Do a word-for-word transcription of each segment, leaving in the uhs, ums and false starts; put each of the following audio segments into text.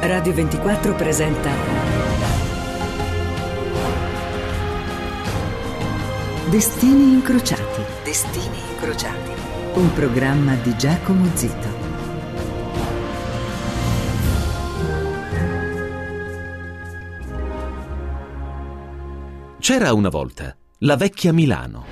Radio ventiquattro presenta Destini incrociati. Destini incrociati. Un programma di Giacomo Zito. C'era una volta la vecchia Milano.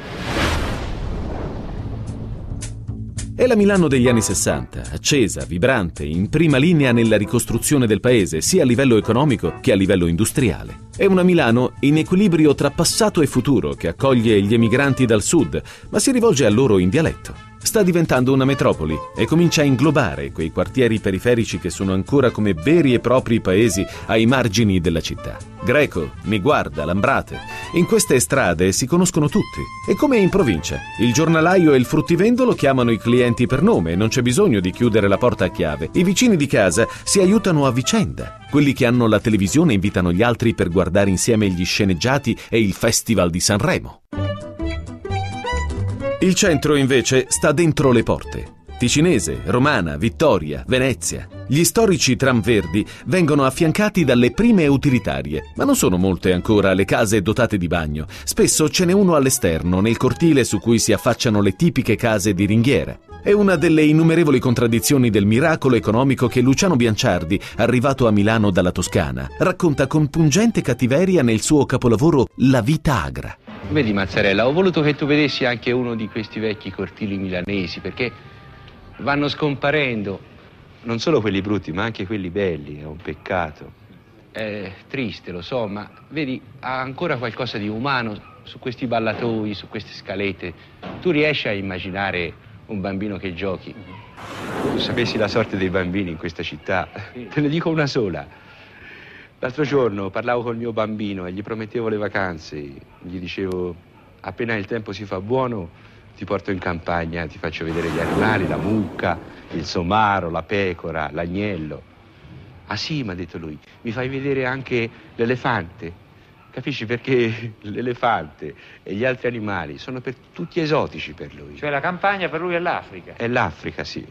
È la Milano degli anni sessanta, accesa, vibrante, in prima linea nella ricostruzione del paese, sia a livello economico che a livello industriale. È una Milano in equilibrio tra passato e futuro, che accoglie gli emigranti dal sud, ma si rivolge a loro in dialetto. Sta diventando una metropoli e comincia a inglobare quei quartieri periferici che sono ancora come veri e propri paesi ai margini della città. Greco, Niguarda, Lambrate. In queste strade si conoscono tutti. È come in provincia. Il giornalaio e il fruttivendolo chiamano i clienti per nome e non c'è bisogno di chiudere la porta a chiave. I vicini di casa si aiutano a vicenda. Quelli che hanno la televisione invitano gli altri per guardare insieme gli sceneggiati e il Festival di Sanremo. Il centro, invece, sta dentro le porte. Ticinese, Romana, Vittoria, Venezia. Gli storici tram verdi vengono affiancati dalle prime utilitarie, ma non sono molte ancora le case dotate di bagno. Spesso ce n'è uno all'esterno, nel cortile su cui si affacciano le tipiche case di ringhiera. È una delle innumerevoli contraddizioni del miracolo economico che Luciano Bianciardi, arrivato a Milano dalla Toscana, racconta con pungente cattiveria nel suo capolavoro La vita agra. Vedi Mazzarella, ho voluto che tu vedessi anche uno di questi vecchi cortili milanesi, perché vanno scomparendo, non solo quelli brutti, ma anche quelli belli, è un peccato. È triste, lo so, ma vedi, ha ancora qualcosa di umano su questi ballatoi, su queste scalette. Tu riesci a immaginare un bambino che giochi? Tu sapessi la sorte dei bambini in questa città, te ne dico una sola. L'altro giorno parlavo col mio bambino e gli promettevo le vacanze. Gli dicevo, appena il tempo si fa buono, ti porto in campagna, ti faccio vedere gli animali, la mucca, il somaro, la pecora, l'agnello. Ah sì, mi ha detto lui, mi fai vedere anche l'elefante. Capisci, perché l'elefante e gli altri animali sono per tutti esotici per lui. Cioè la campagna per lui è l'Africa? È l'Africa, sì.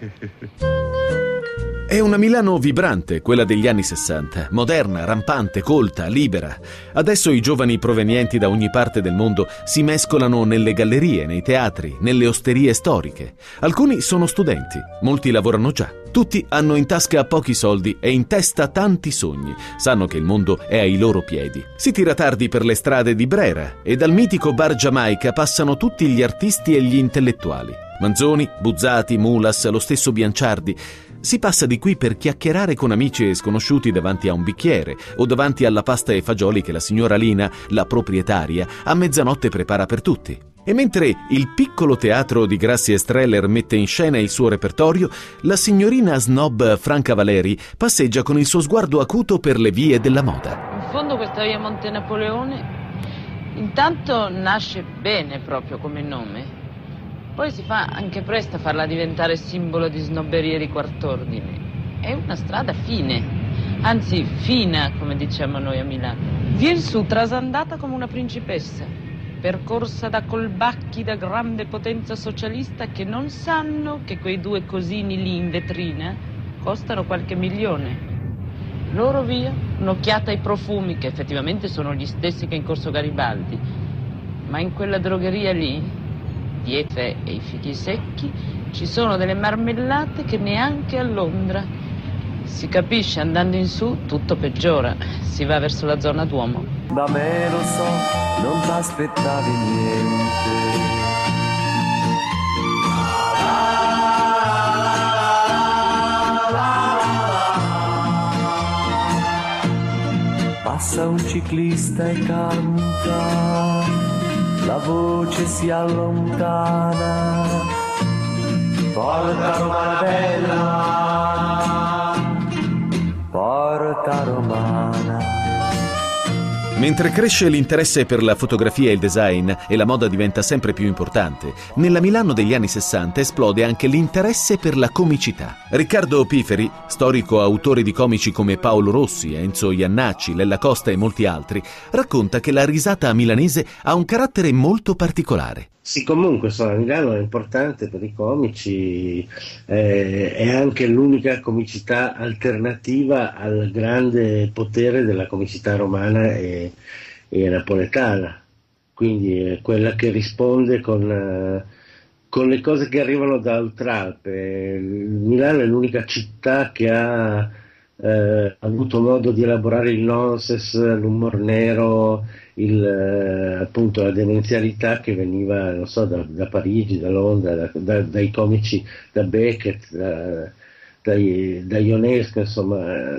È una Milano vibrante, quella degli anni sessanta, moderna, rampante, colta, libera. Adesso i giovani provenienti da ogni parte del mondo si mescolano nelle gallerie, nei teatri, nelle osterie storiche. Alcuni sono studenti, molti lavorano già. Tutti hanno in tasca pochi soldi e in testa tanti sogni. Sanno che il mondo è ai loro piedi. Si tira tardi per le strade di Brera e dal mitico bar Giamaica passano tutti gli artisti e gli intellettuali. Manzoni, Buzzati, Mulas, lo stesso Bianciardi. Si passa di qui per chiacchierare con amici e sconosciuti davanti a un bicchiere o davanti alla pasta e fagioli che la signora Lina, la proprietaria, a mezzanotte prepara per tutti. E mentre il piccolo teatro di Grassi e Streller mette in scena il suo repertorio, la signorina snob Franca Valeri passeggia con il suo sguardo acuto per le vie della moda. In fondo questa via Monte Napoleone intanto nasce bene proprio come nome. Poi si fa anche presto a farla diventare simbolo di snobberia e di quart'ordine. È una strada fine, anzi fina, come diciamo noi a Milano. Vien su trasandata come una principessa, percorsa da colbacchi da grande potenza socialista che non sanno che quei due cosini lì in vetrina costano qualche milione. Loro via, un'occhiata ai profumi, che effettivamente sono gli stessi che in Corso Garibaldi, ma in quella drogheria lì, pietre e i fichi secchi, ci sono delle marmellate che neanche a Londra. Si capisce, andando in su tutto peggiora, si va verso la zona Duomo. Da me lo so, non t'aspettavi niente. Passa un ciclista e canta, la voce si allontana, porta Romana bella, porta Romana. Mentre cresce l'interesse per la fotografia e il design e la moda diventa sempre più importante, nella Milano degli anni sessanta esplode anche l'interesse per la comicità. Riccardo Piferi, storico autore di comici come Paolo Rossi, Enzo Iannacci, Lella Costa e molti altri, racconta che la risata milanese ha un carattere molto particolare. Sì, comunque insomma, Milano è importante per i comici, eh, è anche l'unica comicità alternativa al grande potere della comicità romana e, e napoletana, quindi è quella che risponde con, eh, con le cose che arrivano da Oltralpe. Milano è l'unica città che ha eh, avuto modo di elaborare il nonsense, l'umor nero, il, eh, appunto la demenzialità che veniva, non so, da, da Parigi, da Londra, da, da, dai comici, da Beckett, da, dai, da Ionesco, insomma.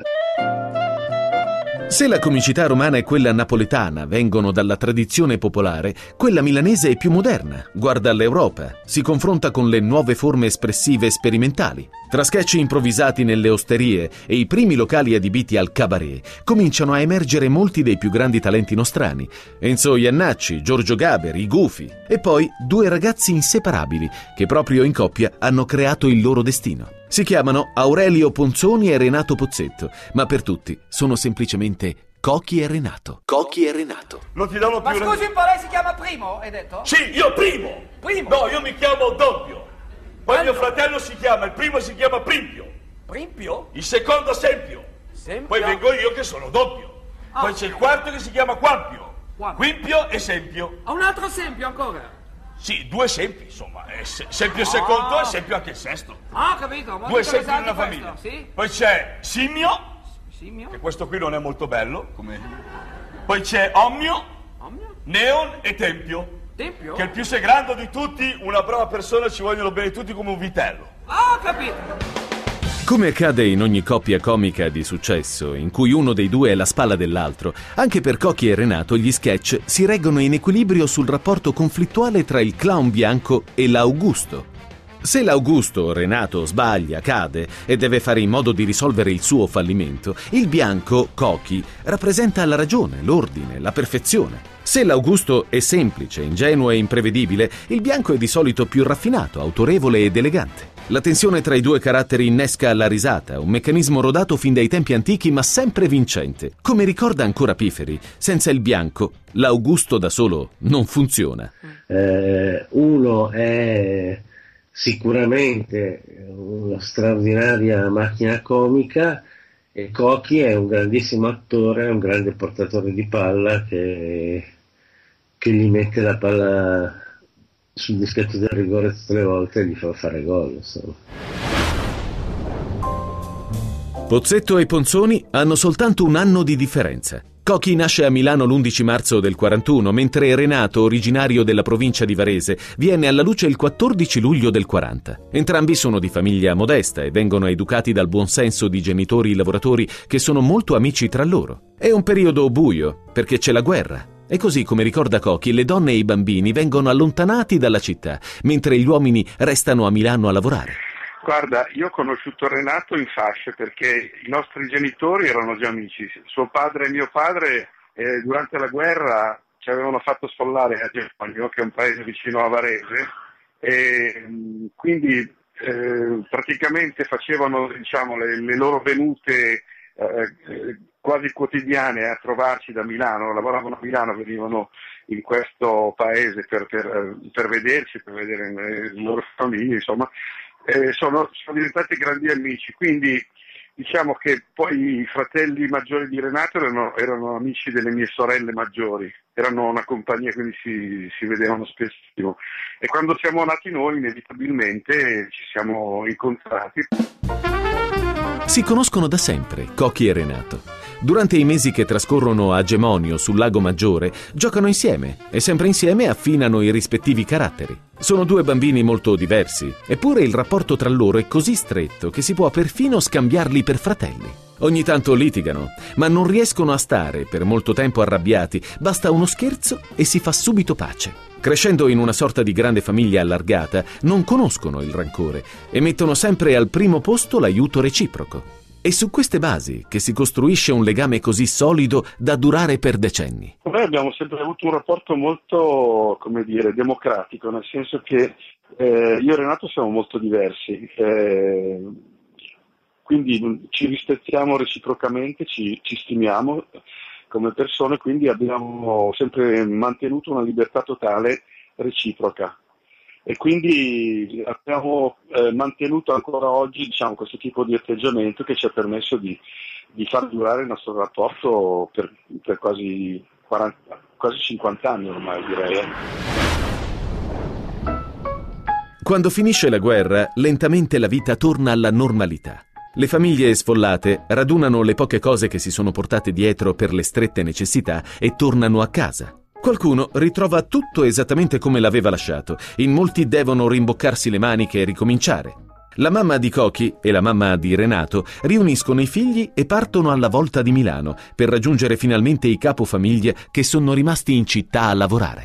Se la comicità romana e quella napoletana vengono dalla tradizione popolare, quella milanese è più moderna, guarda all'Europa, si confronta con le nuove forme espressive sperimentali. Tra sketch improvvisati nelle osterie e i primi locali adibiti al cabaret, cominciano a emergere molti dei più grandi talenti nostrani. Enzo Iannacci, Giorgio Gaber, i Gufi, e poi due ragazzi inseparabili che proprio in coppia hanno creato il loro destino. Si chiamano Aurelio Ponzoni e Renato Pozzetto, ma per tutti sono semplicemente Cochi e Renato. Cochi e Renato. Non ti danno più... Ma scusi un po', lei si chiama Primo, hai detto? Sì, io Primo. Primo? No, io mi chiamo Doppio. Poi Quando? mio fratello si chiama, il primo si chiama Primpio. Primpio? Il secondo Sempio. Sempio? Poi vengo io che sono Doppio. Ah. Poi c'è il quarto che si chiama Quampio. Quampio. Quimpio e Sempio. Ha un altro esempio ancora? Sì, due esempi, insomma. Eh, se- Sempio il secondo e Sempio anche il sesto. Ah, ho capito, molto Due esempi in interessante una questo, famiglia. sì? Poi c'è Simio, Simio? che questo qui non è molto bello. Come... Poi c'è Omnio, Omnio? Neon e Tempio. Tempio? Che è il più segrando di tutti, una brava persona, ci vogliono bene tutti come un vitello. Ah, ho capito. Come accade in ogni coppia comica di successo, in cui uno dei due è la spalla dell'altro, anche per Cochi e Renato gli sketch si reggono in equilibrio sul rapporto conflittuale tra il clown bianco e l'Augusto. Se l'Augusto, Renato, sbaglia, cade e deve fare in modo di risolvere il suo fallimento, il bianco, Cochi, rappresenta la ragione, l'ordine, la perfezione. Se l'Augusto è semplice, ingenuo e imprevedibile, il bianco è di solito più raffinato, autorevole ed elegante. La tensione tra i due caratteri innesca la risata, un meccanismo rodato fin dai tempi antichi ma sempre vincente. Come ricorda ancora Piferi, senza il bianco, l'Augusto da solo non funziona. Eh, uno è sicuramente una straordinaria macchina comica e Cochi è un grandissimo attore, un grande portatore di palla che, che gli mette la palla sul dischetto del rigore tutte le volte e gli fa fare gol, insomma. Pozzetto e Ponzoni hanno soltanto un anno di differenza. Cochi nasce a Milano l'undici marzo del quarantuno, mentre Renato, originario della provincia di Varese, viene alla luce il quattordici luglio del quaranta. Entrambi sono di famiglia modesta e vengono educati dal buonsenso di genitori lavoratori che sono molto amici tra loro. È un periodo buio, perché c'è la guerra. E così, come ricorda Cochi, le donne e i bambini vengono allontanati dalla città, mentre gli uomini restano a Milano a lavorare. Guarda, io ho conosciuto Renato in fasce perché i nostri genitori erano già amici. Suo padre e mio padre eh, durante la guerra ci avevano fatto sfollare a Gemonio, che è un paese vicino a Varese, e mh, quindi eh, praticamente facevano, diciamo, le, le loro venute eh, quasi quotidiane a trovarci da Milano. Lavoravano a Milano, venivano in questo paese per, per, per vederci, per vedere le loro famiglie, insomma. Eh, sono, sono diventati grandi amici, quindi diciamo che poi i fratelli maggiori di Renato erano, erano amici delle mie sorelle maggiori, erano una compagnia, quindi si, si vedevano spessissimo, e quando siamo nati noi inevitabilmente ci siamo incontrati. Si conoscono da sempre, Cochi e Renato. Durante i mesi che trascorrono a Gemonio, sul Lago Maggiore, giocano insieme e sempre insieme affinano i rispettivi caratteri. Sono due bambini molto diversi, eppure il rapporto tra loro è così stretto che si può perfino scambiarli per fratelli. Ogni tanto litigano, ma non riescono a stare per molto tempo arrabbiati, basta uno scherzo e si fa subito pace. Crescendo in una sorta di grande famiglia allargata, non conoscono il rancore e mettono sempre al primo posto l'aiuto reciproco. È su queste basi che si costruisce un legame così solido da durare per decenni. Noi abbiamo sempre avuto un rapporto molto, come dire, democratico, nel senso che eh, io e Renato siamo molto diversi, eh, quindi ci rispettiamo reciprocamente, ci, ci stimiamo come persone, quindi abbiamo sempre mantenuto una libertà totale reciproca. e quindi abbiamo eh, mantenuto ancora oggi, diciamo, questo tipo di atteggiamento che ci ha permesso di, di far durare il nostro rapporto per, per quasi, quaranta, quasi cinquanta anni ormai, direi. Quando finisce la guerra, lentamente la vita torna alla normalità. Le famiglie sfollate radunano le poche cose che si sono portate dietro per le strette necessità e tornano a casa. Qualcuno ritrova tutto esattamente come l'aveva lasciato. In molti devono rimboccarsi le maniche e ricominciare. La mamma di Cochi e la mamma di Renato riuniscono i figli e partono alla volta di Milano per raggiungere finalmente i capofamiglia che sono rimasti in città a lavorare.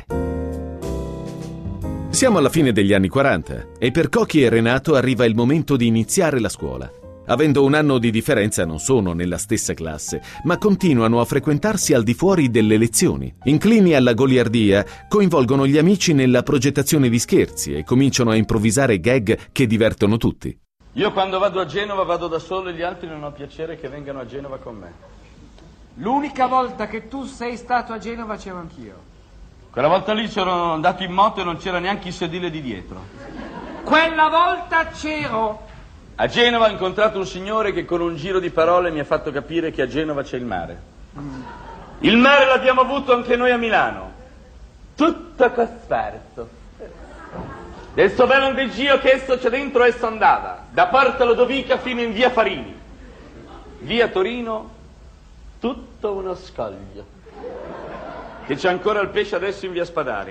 Siamo alla fine degli anni quaranta e per Cochi e Renato arriva il momento di iniziare la scuola. Avendo un anno di differenza non sono nella stessa classe, ma continuano a frequentarsi al di fuori delle lezioni. Inclini alla goliardia, coinvolgono gli amici nella progettazione di scherzi e cominciano a improvvisare gag che divertono tutti. Io quando vado a Genova vado da solo e gli altri non ho piacere che vengano a Genova con me. L'unica volta che tu sei stato a Genova c'ero anch'io. Quella volta lì c'ero andato in moto e non c'era neanche il sedile di dietro. Quella volta c'ero. A Genova ho incontrato un signore che con un giro di parole mi ha fatto capire che a Genova c'è il mare. Mm. Il mare l'abbiamo avuto anche noi a Milano. Tutto cosperto. Del suo bel ondeggiò che esso c'è dentro esso andava, da Porta Lodovica fino in via Farini. Via Torino, tutto uno scoglio. Che c'è ancora il pesce adesso in via Spadari.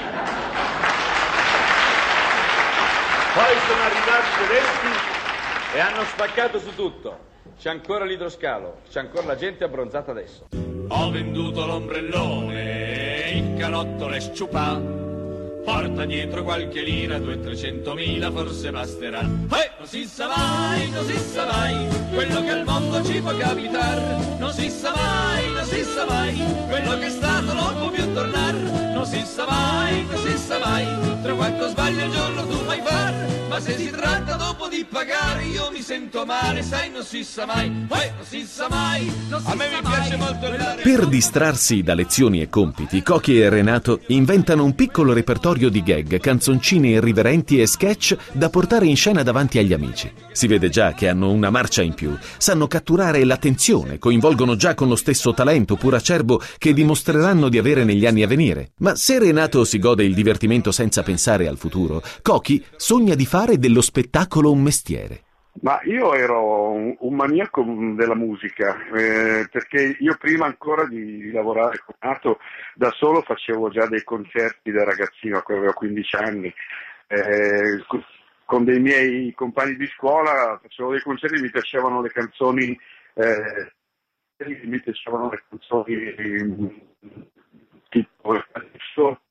Poi sono arrivati i tedeschi e hanno spaccato su tutto. C'è ancora l'idroscalo, c'è ancora la gente abbronzata adesso. Ho venduto l'ombrellone, il calotto le sciupà. Porta dietro qualche lira, due trecentomila forse basterà. Eh, non si sa mai, non si sa mai, quello che al mondo ci può capitare. Non si sa mai, non si sa mai, quello che è stato non può più tornare. Non si sa mai, non si sa mai, tra quanto sbaglio il giorno tu mai far. Ma se si tratta dopo di pagare io mi sento male, sai, non si sa mai, eh, non si sa mai, non si sa mai. A me mi piace molto il... Per distrarsi da lezioni e compiti, Cochi e Renato inventano un piccolo repertorio di gag, canzoncine irriverenti e sketch da portare in scena davanti agli amici. Si vede già che hanno una marcia in più, sanno catturare l'attenzione, coinvolgono già con lo stesso talento pur acerbo che dimostreranno di avere negli anni a venire. Ma se Renato si gode il divertimento senza pensare al futuro, Cochi sogna di fare dello spettacolo un mestiere. Ma io ero un, un maniaco della musica, eh, perché io prima ancora di lavorare con Renato da solo facevo già dei concerti da ragazzino, quando avevo quindici anni, eh, con dei miei compagni di scuola facevo dei concerti, mi piacevano le canzoni, eh, mi piacevano le canzoni tipo adesso,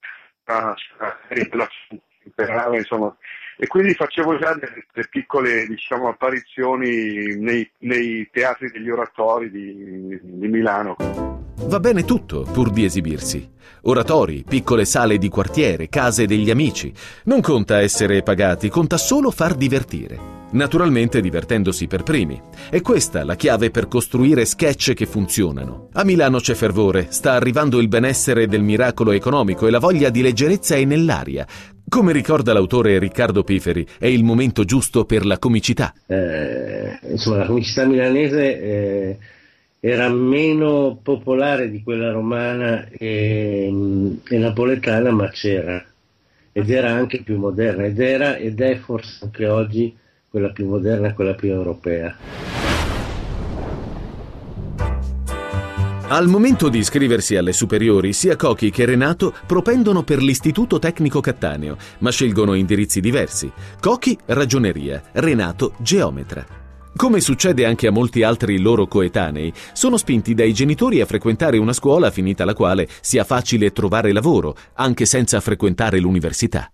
insomma, e quindi facevo già delle, delle piccole, diciamo, apparizioni nei, nei teatri degli oratori di, di Milano. Va bene tutto pur di esibirsi. Oratori, piccole sale di quartiere, case degli amici. Non conta essere pagati, conta solo far divertire. Naturalmente divertendosi per primi. È questa la chiave per costruire sketch che funzionano. A Milano c'è fervore, sta arrivando il benessere del miracolo economico e la voglia di leggerezza è nell'aria. Come ricorda l'autore Riccardo Piferi, è il momento giusto per la comicità. Eh, insomma, la comicità milanese eh, era meno popolare di quella romana e, e napoletana, ma c'era. Ed era anche più moderna, ed era ed è forse anche oggi quella più moderna e quella più europea. Al momento di iscriversi alle superiori, sia Cochi che Renato propendono per l'Istituto Tecnico Cattaneo, ma scelgono indirizzi diversi. Cochi ragioneria, Renato geometra. Come succede anche a molti altri loro coetanei, sono spinti dai genitori a frequentare una scuola finita la quale sia facile trovare lavoro, anche senza frequentare l'università.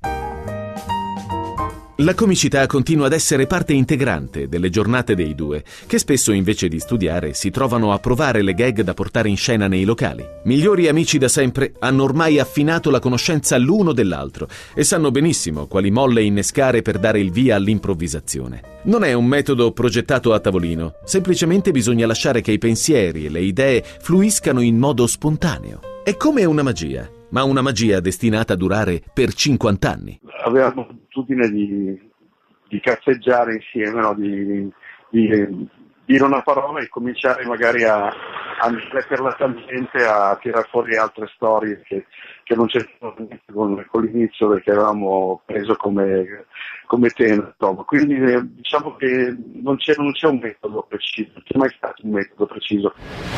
La comicità continua ad essere parte integrante delle giornate dei due, che spesso invece di studiare si trovano a provare le gag da portare in scena nei locali. Migliori amici da sempre, hanno ormai affinato la conoscenza l'uno dell'altro e sanno benissimo quali molle innescare per dare il via all'improvvisazione. Non è un metodo progettato a tavolino, semplicemente bisogna lasciare che i pensieri e le idee fluiscano in modo spontaneo. È come una magia. ma una magia destinata a durare per cinquanta anni. Avevamo l'abitudine di, di cazzeggiare insieme, no? di, di dire una parola e cominciare magari a, a per la tangente a tirare fuori altre storie che, che non c'erano niente con, con l'inizio, perché avevamo preso come, come tema. Insomma. Quindi eh, diciamo che non c'è, non c'è un metodo preciso, non c'è mai stato un metodo preciso.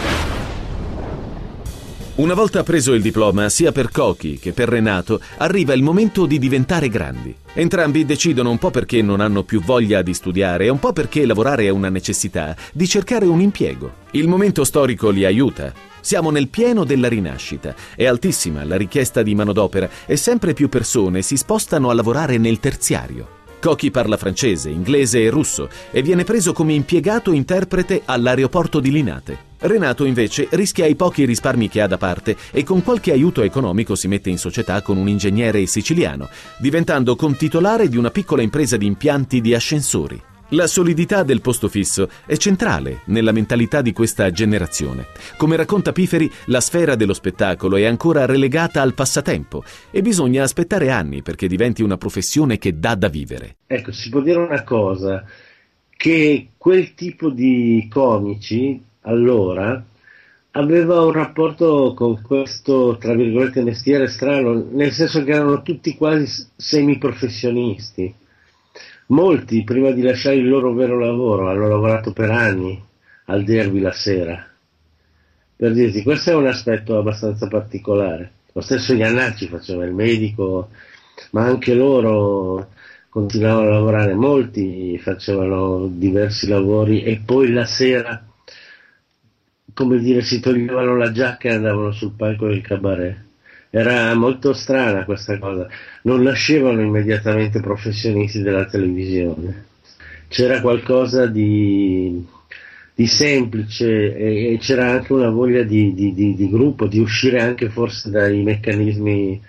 Una volta preso il diploma, sia per Cochi che per Renato, arriva il momento di diventare grandi. Entrambi decidono, un po' perché non hanno più voglia di studiare e un po' perché lavorare è una necessità, di cercare un impiego. Il momento storico li aiuta. Siamo nel pieno della rinascita. È altissima la richiesta di manodopera e sempre più persone si spostano a lavorare nel terziario. Cochi parla francese, inglese e russo e viene preso come impiegato interprete all'aeroporto di Linate. Renato invece rischia i pochi risparmi che ha da parte e con qualche aiuto economico si mette in società con un ingegnere siciliano, diventando contitolare di una piccola impresa di impianti di ascensori. La solidità del posto fisso è centrale nella mentalità di questa generazione. Come racconta Piferi, la sfera dello spettacolo è ancora relegata al passatempo e bisogna aspettare anni perché diventi una professione che dà da vivere. Ecco, si può dire una cosa, che quel tipo di comici allora aveva un rapporto con questo, tra virgolette, mestiere strano, nel senso che erano tutti quasi semiprofessionisti. Molti, prima di lasciare il loro vero lavoro, hanno lavorato per anni al derby la sera. Per dirti, questo è un aspetto abbastanza particolare. Lo stesso Iannacci faceva il medico, ma anche loro continuavano a lavorare. Molti facevano diversi lavori e poi la sera, come dire, si toglievano la giacca e andavano sul palco del cabaret. Era molto strana questa cosa, non nascevano immediatamente professionisti della televisione, c'era qualcosa di, di semplice e, e c'era anche una voglia di, di, di, di gruppo, di uscire anche forse dai meccanismi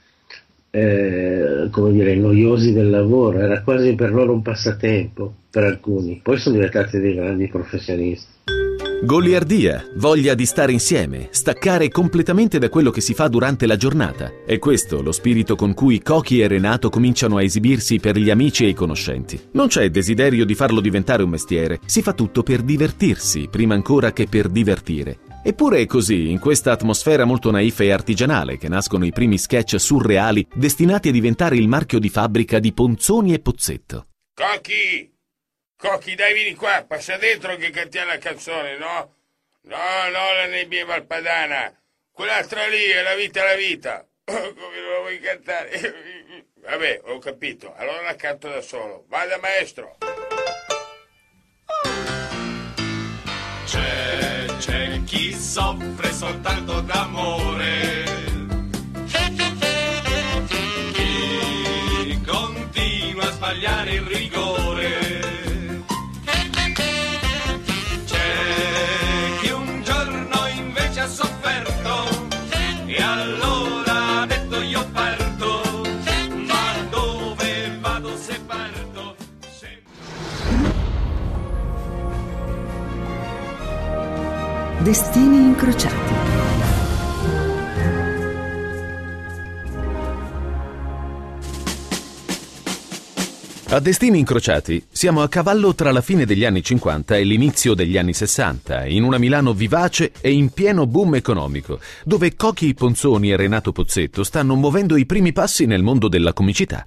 eh, come dire, noiosi del lavoro, era quasi per loro un passatempo, per alcuni, poi sono diventati dei grandi professionisti. Goliardia, voglia di stare insieme, staccare completamente da quello che si fa durante la giornata. È questo lo spirito con cui Cochi e Renato cominciano a esibirsi per gli amici e i conoscenti. Non c'è desiderio di farlo diventare un mestiere, si fa tutto per divertirsi, prima ancora che per divertire. Eppure è così, in questa atmosfera molto naif e artigianale, che nascono i primi sketch surreali destinati a diventare il marchio di fabbrica di Ponzoni e Pozzetto. Cochi! Cochi, dai, vieni qua, passa dentro che cantiamo la canzone, no? No, no, la nebbia malpadana. Quell'altra lì è La vita, la vita. Come non la vuoi cantare? Vabbè, ho capito, allora la canto da solo. Vada, maestro. C'è, c'è chi soffre soltanto d'amore, chi continua a sbagliare il rigore. E allora ha detto io parto, ma dove vado se parto? Se... Destini incrociati. A Destini incrociati siamo a cavallo tra la fine degli anni cinquanta e l'inizio degli anni sessanta, in una Milano vivace e in pieno boom economico, dove Cochi Ponzoni e Renato Pozzetto stanno muovendo i primi passi nel mondo della comicità.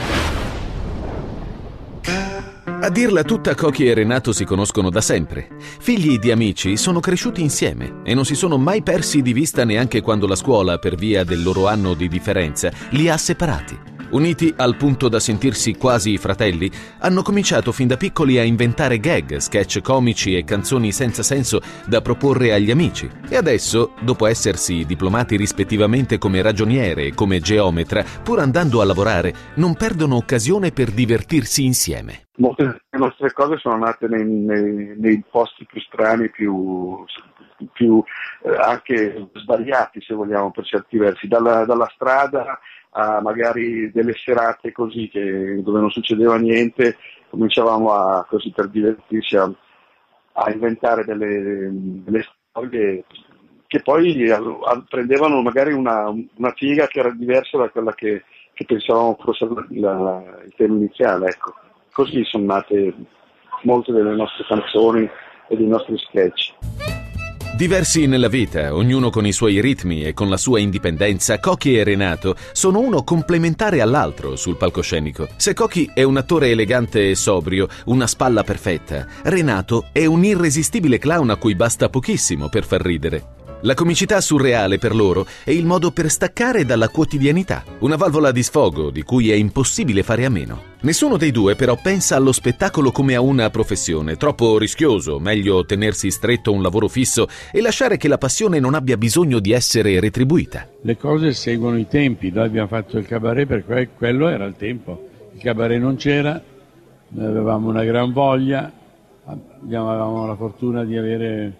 A dirla tutta, Cochi e Renato si conoscono da sempre. Figli di amici, sono cresciuti insieme e non si sono mai persi di vista neanche quando la scuola, per via del loro anno di differenza, li ha separati. Uniti al punto da sentirsi quasi fratelli, hanno cominciato fin da piccoli a inventare gag, sketch comici e canzoni senza senso da proporre agli amici. E adesso, dopo essersi diplomati rispettivamente come ragioniere e come geometra, pur andando a lavorare, non perdono occasione per divertirsi insieme. Molte delle nostre cose sono nate nei, nei, nei posti più strani, più, più eh, anche sbagliati, se vogliamo, per certi versi, dalla, dalla strada a magari delle serate così che, dove non succedeva niente, cominciavamo a, così per divertirci a, a inventare delle, delle storie che poi al, al, prendevano magari una, una piega che era diversa da quella che, che pensavamo fosse la, la, il tema iniziale, ecco. Così sono nate molte delle nostre canzoni e dei nostri sketch. Diversi nella vita, ognuno con i suoi ritmi e con la sua indipendenza, Cochi e Renato sono uno complementare all'altro sul palcoscenico. Se Cochi è un attore elegante e sobrio, una spalla perfetta, Renato è un irresistibile clown a cui basta pochissimo per far ridere. La comicità surreale per loro è il modo per staccare dalla quotidianità, una valvola di sfogo di cui è impossibile fare a meno. Nessuno dei due però pensa allo spettacolo come a una professione, troppo rischioso, meglio tenersi stretto a un lavoro fisso e lasciare che la passione non abbia bisogno di essere retribuita. Le cose seguono i tempi, noi abbiamo fatto il cabaret perché quello era il tempo, il cabaret non c'era, noi avevamo una gran voglia, avevamo la fortuna di avere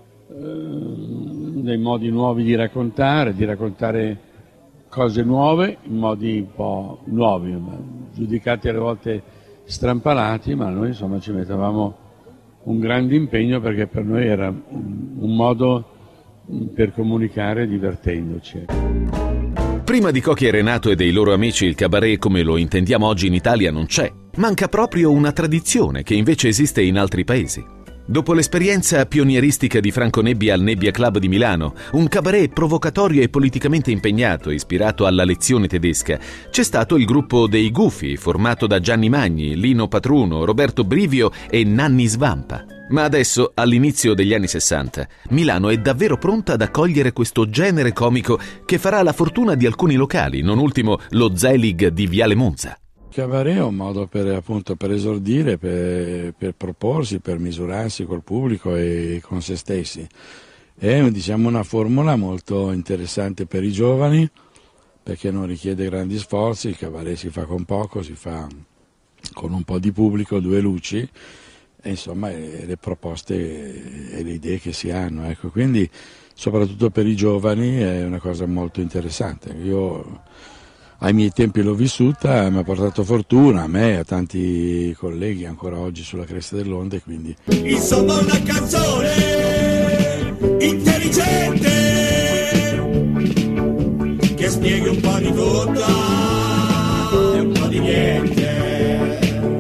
dei modi nuovi di raccontare, di raccontare cose nuove in modi un po' nuovi, giudicati alle volte strampalati, ma noi insomma ci mettevamo un grande impegno perché per noi era un modo per comunicare divertendoci. Prima di Cochi e Renato e dei loro amici il cabaret come lo intendiamo oggi in Italia non c'è. Manca proprio una tradizione che invece esiste in altri paesi. Dopo l'esperienza pionieristica di Franco Nebbia al Nebbia Club di Milano, un cabaret provocatorio e politicamente impegnato, ispirato alla lezione tedesca, c'è stato il gruppo dei Gufi, formato da Gianni Magni, Lino Patruno, Roberto Brivio e Nanni Svampa. Ma adesso, all'inizio degli anni sessanta, Milano è davvero pronta ad accogliere questo genere comico che farà la fortuna di alcuni locali, non ultimo lo Zelig di Viale Monza. Il cabaret è un modo per, appunto, per esordire, per, per proporsi, per misurarsi col pubblico e con se stessi. È, diciamo, una formula molto interessante per i giovani perché non richiede grandi sforzi, il cabaret si fa con poco, si fa con un po' di pubblico, due luci e insomma le proposte e le idee che si hanno. Ecco. Quindi soprattutto per i giovani è una cosa molto interessante. Io ai miei tempi l'ho vissuta, mi ha portato fortuna, a me e a tanti colleghi ancora oggi sulla cresta dell'onda, quindi... Insomma una canzone intelligente che spieghi un po' di tutto e un po' di niente.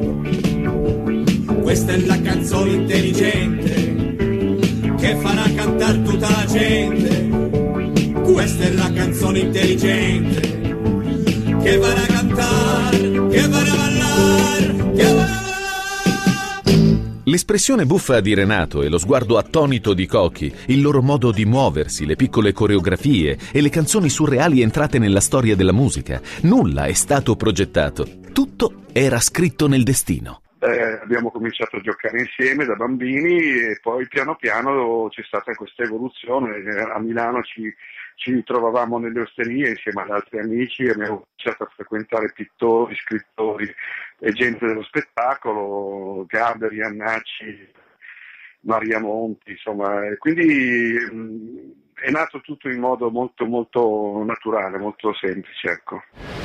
Questa è la canzone intelligente che farà cantare tutta la gente. Questa è la canzone intelligente che va a cantare, che va a ballare, che va a... L'espressione buffa di Renato e lo sguardo attonito di Cochi, il loro modo di muoversi, le piccole coreografie e le canzoni surreali entrate nella storia della musica. Nulla è stato progettato, tutto era scritto nel destino. Eh, abbiamo cominciato a giocare insieme da bambini e poi piano piano c'è stata questa evoluzione. A Milano ci, ci trovavamo nelle osterie insieme ad altri amici e abbiamo cominciato a frequentare pittori, scrittori e gente dello spettacolo, Gabri, Annacci, Maria Monti, insomma, e quindi mh, è nato tutto in modo molto molto naturale, molto semplice, ecco.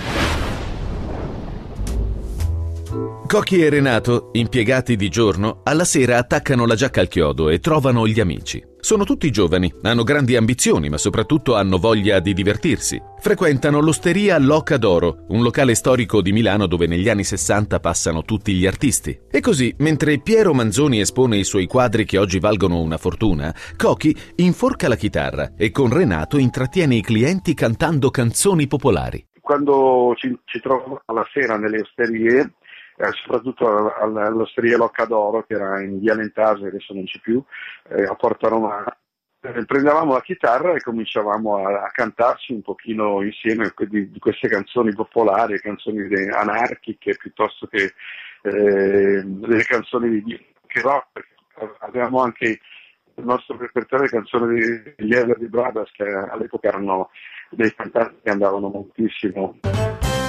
Cochi e Renato, impiegati di giorno, alla sera attaccano la giacca al chiodo e trovano gli amici. Sono tutti giovani, hanno grandi ambizioni, ma soprattutto hanno voglia di divertirsi. Frequentano l'Osteria L'Oca d'Oro, un locale storico di Milano dove negli anni sessanta passano tutti gli artisti. E così, mentre Piero Manzoni espone i suoi quadri che oggi valgono una fortuna, Cochi inforca la chitarra e con Renato intrattiene i clienti cantando canzoni popolari. Quando ci, ci troviamo alla sera nelle osterie, Eh, soprattutto all'Osteria L'Oca d'Oro, che era in Via Lentase, adesso non c'è più, eh, a Porta Romana. Eh, prendevamo la chitarra e cominciavamo a, a cantarci un pochino insieme di, di queste canzoni popolari, canzoni anarchiche, piuttosto che eh, delle canzoni di rock. Avevamo anche il nostro repertorio di canzoni degli Everly Brothers, che all'epoca erano dei cantanti che andavano moltissimo.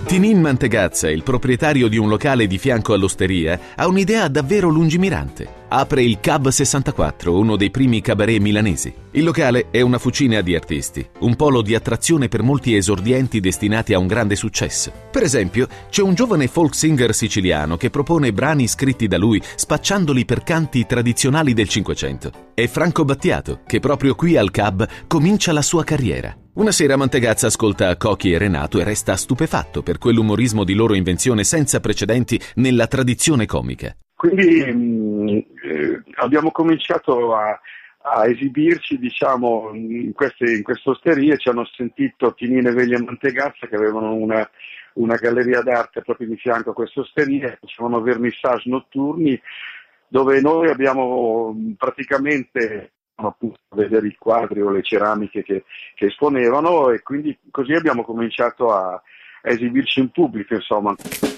Tinin Mantegazza, il proprietario di un locale di fianco all'osteria, ha un'idea davvero lungimirante. Apre il Cab sessantaquattro, uno dei primi cabaret milanesi. Il locale è una fucina di artisti, un polo di attrazione per molti esordienti destinati a un grande successo. Per esempio, c'è un giovane folk singer siciliano che propone brani scritti da lui spacciandoli per canti tradizionali del Cinquecento. È Franco Battiato, che proprio qui al Cab comincia la sua carriera. Una sera Mantegazza ascolta Cochi e Renato e resta stupefatto per quell'umorismo di loro invenzione senza precedenti nella tradizione comica. Quindi mh, eh, abbiamo cominciato a, a esibirci, diciamo, in queste, in queste osterie. Ci hanno sentito Tinine, Veglia e Mantegazza, che avevano una, una galleria d'arte proprio di fianco a queste osterie, facevano vernissage notturni, dove noi abbiamo praticamente appunto vedere i quadri o le ceramiche che, che esponevano, e quindi così abbiamo cominciato a, a esibirci in pubblico, insomma.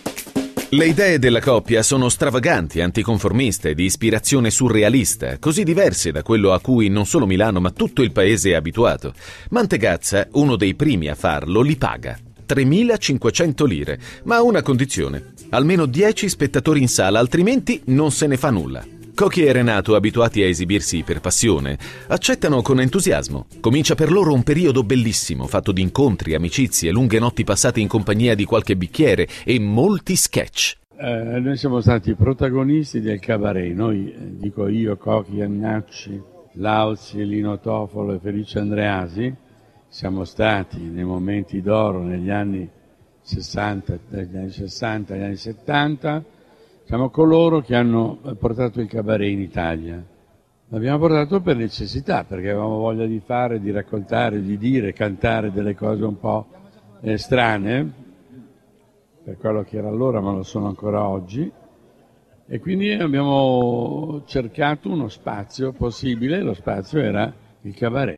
Le idee della coppia sono stravaganti, anticonformiste, di ispirazione surrealista, così diverse da quello a cui non solo Milano ma tutto il paese è abituato. Mantegazza, uno dei primi a farlo, li paga. tremilacinquecento lire, ma a una condizione: almeno dieci spettatori in sala, altrimenti non se ne fa nulla. Cochi e Renato, abituati a esibirsi per passione, accettano con entusiasmo. Comincia per loro un periodo bellissimo, fatto di incontri, amicizie, lunghe notti passate in compagnia di qualche bicchiere e molti sketch. Eh, noi siamo stati protagonisti del cabaret, noi, eh, dico io, Cochi, Iannacci, Lauzi, Lino Tofolo e Felice Andreasi, siamo stati nei momenti d'oro negli anni sessanta, dagli anni sessanta agli anni settanta, siamo coloro che hanno portato il cabaret in Italia. L'abbiamo portato per necessità, perché avevamo voglia di fare, di raccontare, di dire, cantare delle cose un po' eh, strane, per quello che era allora, ma lo sono ancora oggi. E quindi abbiamo cercato uno spazio possibile, lo spazio era il cabaret.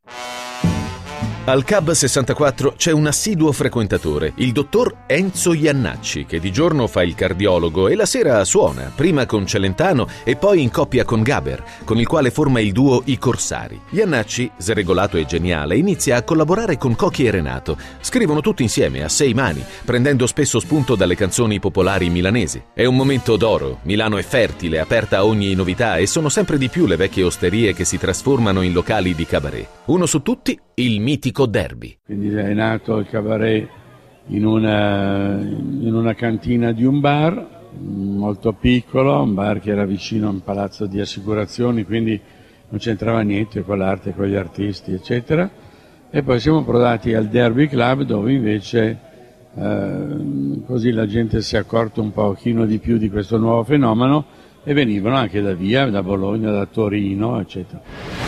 Al Cab sessantaquattro c'è un assiduo frequentatore, il dottor Enzo Iannacci, che di giorno fa il cardiologo e la sera suona, prima con Celentano e poi in coppia con Gaber, con il quale forma il duo I Corsari. Iannacci, sregolato e geniale, inizia a collaborare con Cochi e Renato. Scrivono tutti insieme, a sei mani, prendendo spesso spunto dalle canzoni popolari milanesi. È un momento d'oro, Milano è fertile, aperta a ogni novità, e sono sempre di più le vecchie osterie che si trasformano in locali di cabaret. Uno su tutti, il mitico Derby. Quindi è nato il cabaret in una, in una cantina di un bar molto piccolo, un bar che era vicino a un palazzo di assicurazioni, quindi non c'entrava niente con l'arte, con gli artisti, eccetera. E poi siamo approdati al Derby Club, dove invece eh, così la gente si è accorta un pochino di più di questo nuovo fenomeno, e venivano anche da via, da Bologna, da Torino, eccetera.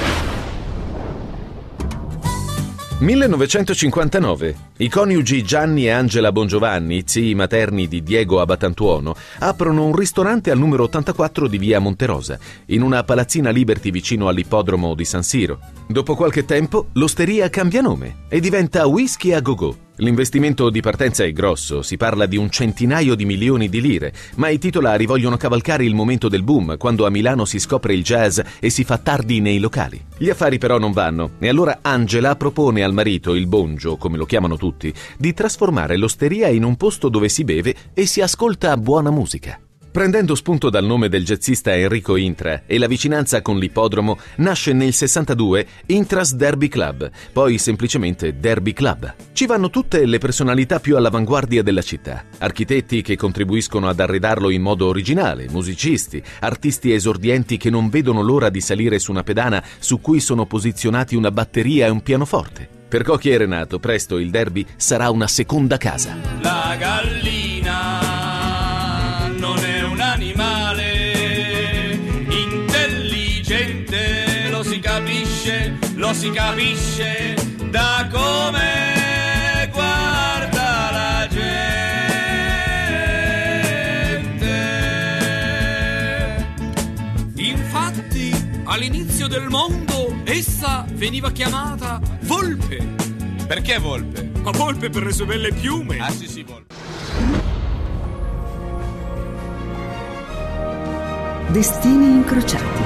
millenovecentocinquantanove. I coniugi Gianni e Angela Bongiovanni, zii materni di Diego Abatantuono, aprono un ristorante al numero ottantaquattro di via Monterosa, in una palazzina Liberty vicino all'ippodromo di San Siro. Dopo qualche tempo, l'osteria cambia nome e diventa Whisky a Go-Go. L'investimento di partenza è grosso, si parla di un centinaio di milioni di lire, ma i titolari vogliono cavalcare il momento del boom, quando a Milano si scopre il jazz e si fa tardi nei locali. Gli affari però non vanno, e allora Angela propone al marito, il Bongio, come lo chiamano tutti, di trasformare l'osteria in un posto dove si beve e si ascolta buona musica. Prendendo spunto dal nome del jazzista Enrico Intra e la vicinanza con l'ippodromo, nasce nel sessantadue Intra's Derby Club, poi semplicemente Derby Club. Ci vanno tutte le personalità più all'avanguardia della città, architetti che contribuiscono ad arredarlo in modo originale, musicisti, artisti esordienti che non vedono l'ora di salire su una pedana su cui sono posizionati una batteria e un pianoforte. Per Cochi e Renato, presto il Derby sarà una seconda casa. La gallina non è un animale intelligente, lo si capisce, lo si capisce da come guarda la gente. Infatti, all'inizio del mondo, essa veniva chiamata volpe. Perché volpe? Ma volpe per le sue belle piume. Ah sì sì, volpe. Destini incrociati.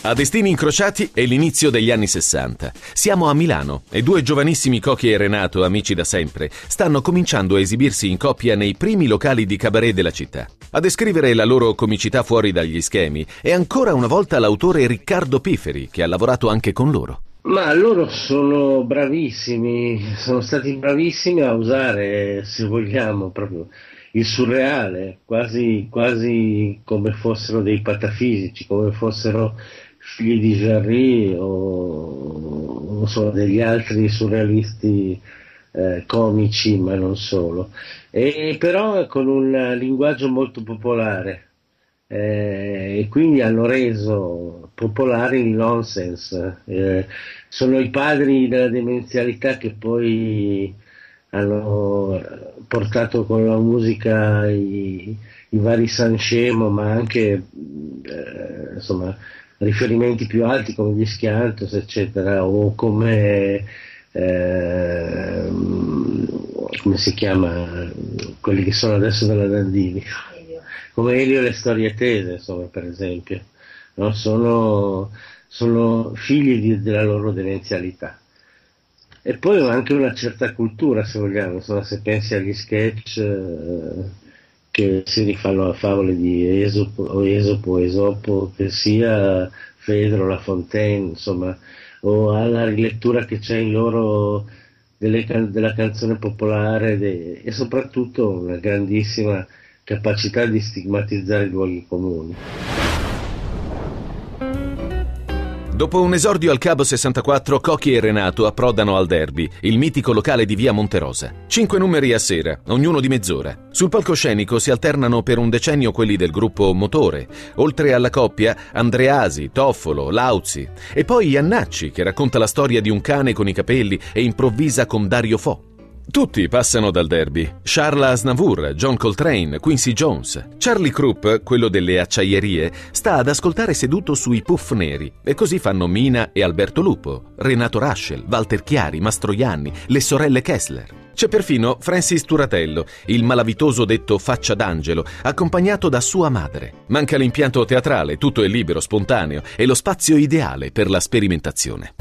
A Destini Incrociati è l'inizio degli anni sessanta. Siamo a Milano e due giovanissimi Cochi e Renato, amici da sempre, stanno cominciando a esibirsi in coppia nei primi locali di cabaret della città. A descrivere la loro comicità fuori dagli schemi è ancora una volta l'autore Riccardo Piferi, che ha lavorato anche con loro. Ma loro sono bravissimi, sono stati bravissimi a usare, se vogliamo, proprio il surreale, quasi, quasi come fossero dei patafisici, come fossero figli di Jarry o non so, degli altri surrealisti eh, comici, ma non solo. E però con un linguaggio molto popolare, eh, e quindi hanno reso popolare il nonsense. Eh, sono i padri della demenzialità che poi hanno portato con la musica i, i vari Sanremo, ma anche eh, insomma riferimenti più alti come gli Schiantos, eccetera, o come eh, come si chiama quelli che sono adesso della Dandini, come Elio e le storie tese, insomma, per esempio, no? sono, sono figli di, della loro demenzialità. E poi anche una certa cultura, se vogliamo, insomma, se pensi agli sketch eh, che si rifanno a favole di Esopo o Esopo, Esopo, che sia Fedro, La Fontaine, insomma, o alla rilettura che c'è in loro delle can- della canzone popolare de- e soprattutto una grandissima capacità di stigmatizzare i luoghi comuni. Dopo un esordio al Cabo sessantaquattro, Cochi e Renato approdano al Derby, il mitico locale di via Monterosa. Cinque numeri a sera, ognuno di mezz'ora. Sul palcoscenico si alternano per un decennio quelli del gruppo Motore. Oltre alla coppia, Andreasi, Toffolo, Lauzi. E poi Iannacci, che racconta la storia di un cane con i capelli e improvvisa con Dario Fo. Tutti passano dal Derby. Charles Aznavour, John Coltrane, Quincy Jones. Charlie Krupp, quello delle acciaierie, sta ad ascoltare seduto sui puff neri. E così fanno Mina e Alberto Lupo, Renato Raschel, Walter Chiari, Mastroianni, le sorelle Kessler. C'è perfino Francis Turatello, il malavitoso detto Faccia d'Angelo, accompagnato da sua madre. Manca l'impianto teatrale, tutto è libero, spontaneo e lo spazio ideale per la sperimentazione.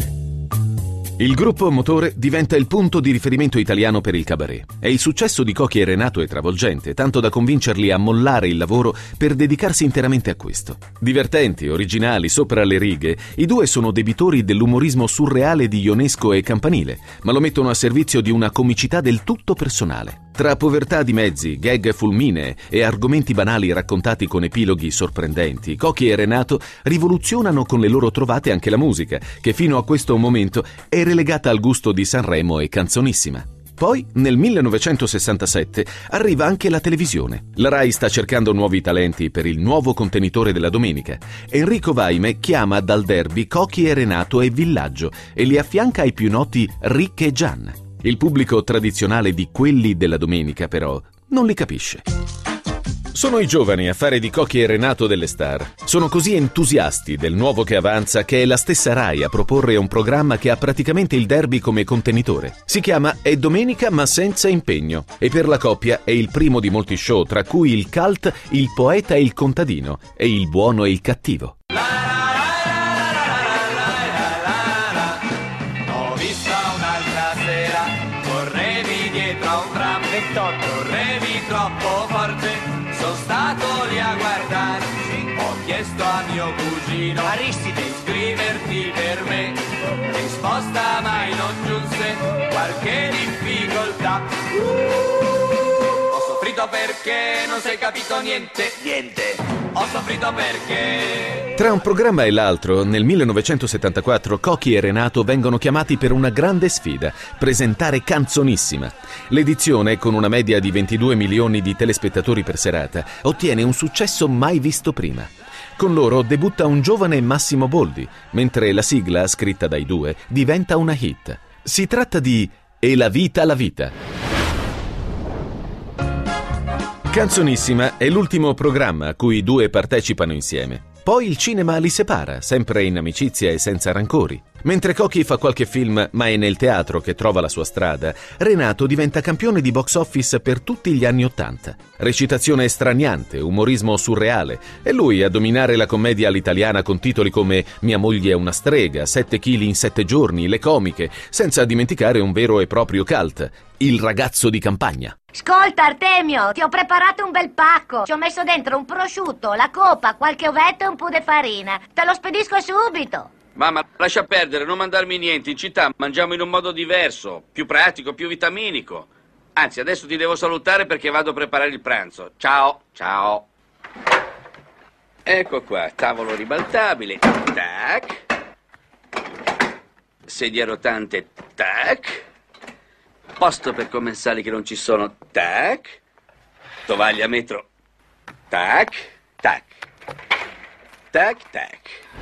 Il gruppo Motore diventa il punto di riferimento italiano per il cabaret e il successo di Cochi e Renato è travolgente, tanto da convincerli a mollare il lavoro per dedicarsi interamente a questo. Divertenti, originali, sopra le righe, i due sono debitori dell'umorismo surreale di Ionesco e Campanile, ma lo mettono a servizio di una comicità del tutto personale. Tra povertà di mezzi, gag fulminee e argomenti banali raccontati con epiloghi sorprendenti, Cochi e Renato rivoluzionano con le loro trovate anche la musica, che fino a questo momento è relegata al gusto di Sanremo e Canzonissima. Poi, nel millenovecentosessantasette, arriva anche la televisione. La Rai sta cercando nuovi talenti per il nuovo contenitore della domenica. Enrico Vaime chiama dal Derby Cochi e Renato e Villaggio e li affianca ai più noti Rick e Gian. Il pubblico tradizionale di quelli della domenica, però, non li capisce. Sono i giovani a fare di Cochi e Renato delle star. Sono così entusiasti del nuovo che avanza che è la stessa Rai a proporre un programma che ha praticamente il Derby come contenitore. Si chiama È domenica ma senza impegno e per la coppia è il primo di molti show, tra cui il cult Il poeta e il contadino e Il buono e il cattivo. Ho vista un'altra sera, correvi dietro a un tram ventotto, correvi troppo forte. Sono stato lì a guardarci, ho chiesto a mio cugino Aristide di scriverti per me. Risposta mai non giunse, qualche difficoltà. Ho soffrito perché non sei capito niente, niente. Ho soffrito perché... Tra un programma e l'altro, nel millenovecentosettantaquattro, Cochi e Renato vengono chiamati per una grande sfida, presentare Canzonissima. L'edizione, con una media di ventidue milioni di telespettatori per serata, ottiene un successo mai visto prima. Con loro debutta un giovane Massimo Boldi, mentre la sigla, scritta dai due, diventa una hit. Si tratta di E la vita la vita. Canzonissima è l'ultimo programma a cui i due partecipano insieme. Poi il cinema li separa, sempre in amicizia e senza rancori. Mentre Cochi fa qualche film, ma è nel teatro che trova la sua strada, Renato diventa campione di box office per tutti gli anni Ottanta. Recitazione straniante, umorismo surreale, e lui a dominare la commedia all'italiana con titoli come Mia moglie è una strega, Sette chili in sette giorni, Le comiche, senza dimenticare un vero e proprio cult, Il ragazzo di campagna. Ascolta Artemio, ti ho preparato un bel pacco. Ci ho messo dentro un prosciutto, la copa, qualche ovetto e un po' di farina. Te lo spedisco subito. Mamma, lascia perdere, non mandarmi niente. In città mangiamo in un modo diverso, più pratico, più vitaminico. Anzi, adesso ti devo salutare perché vado a preparare il pranzo. Ciao, ciao. Ecco qua, tavolo ribaltabile. Tac. Sedia rotante. Tac. Posto per commensali che non ci sono. Tac. Tovaglia a metro. Tac. Tac. Tac, tac.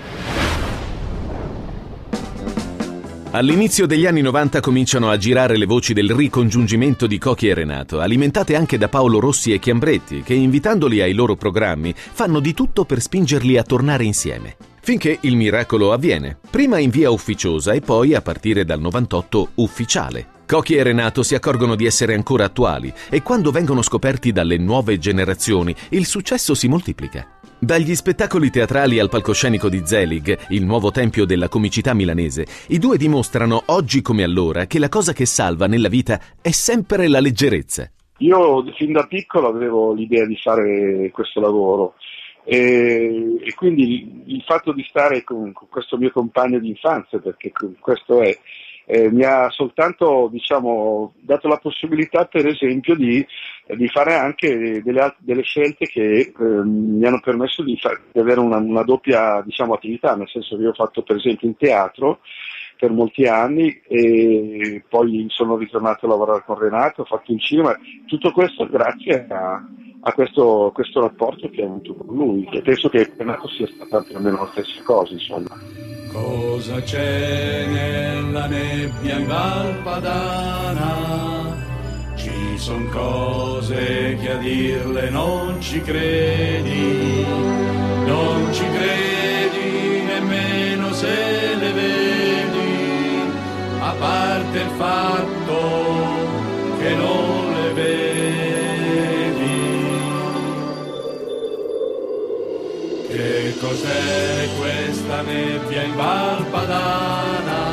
All'inizio degli anni novanta cominciano a girare le voci del ricongiungimento di Cochi e Renato, alimentate anche da Paolo Rossi e Chiambretti, che invitandoli ai loro programmi fanno di tutto per spingerli a tornare insieme. Finché il miracolo avviene, prima in via ufficiosa e poi, a partire dal novantotto, ufficiale. Cochi e Renato si accorgono di essere ancora attuali e quando vengono scoperti dalle nuove generazioni, il successo si moltiplica. Dagli spettacoli teatrali al palcoscenico di Zelig, il nuovo tempio della comicità milanese, i due dimostrano, oggi come allora, che la cosa che salva nella vita è sempre la leggerezza. Io fin da piccolo avevo l'idea di fare questo lavoro e, e quindi il fatto di stare con, con questo mio compagno di infanzia, perché questo è, Eh, mi ha soltanto, diciamo, dato la possibilità, per esempio, di, di fare anche delle, delle scelte che eh, mi hanno permesso di, far, di avere una, una doppia, diciamo, attività, nel senso che io ho fatto, per esempio, in teatro per molti anni e poi sono ritornato a lavorare con Renato, ho fatto in cinema, tutto questo grazie a, a questo, questo rapporto che ho avuto con lui, e penso che Renato sia stata più o meno la stessa cosa, insomma. Cosa c'è nella nebbia in Val Padana? Ci son cose che a dirle non ci credi, non ci credi nemmeno se le vedi, a parte il fatto che non le vedi. Che cos'è questa nebbia in Val Padana?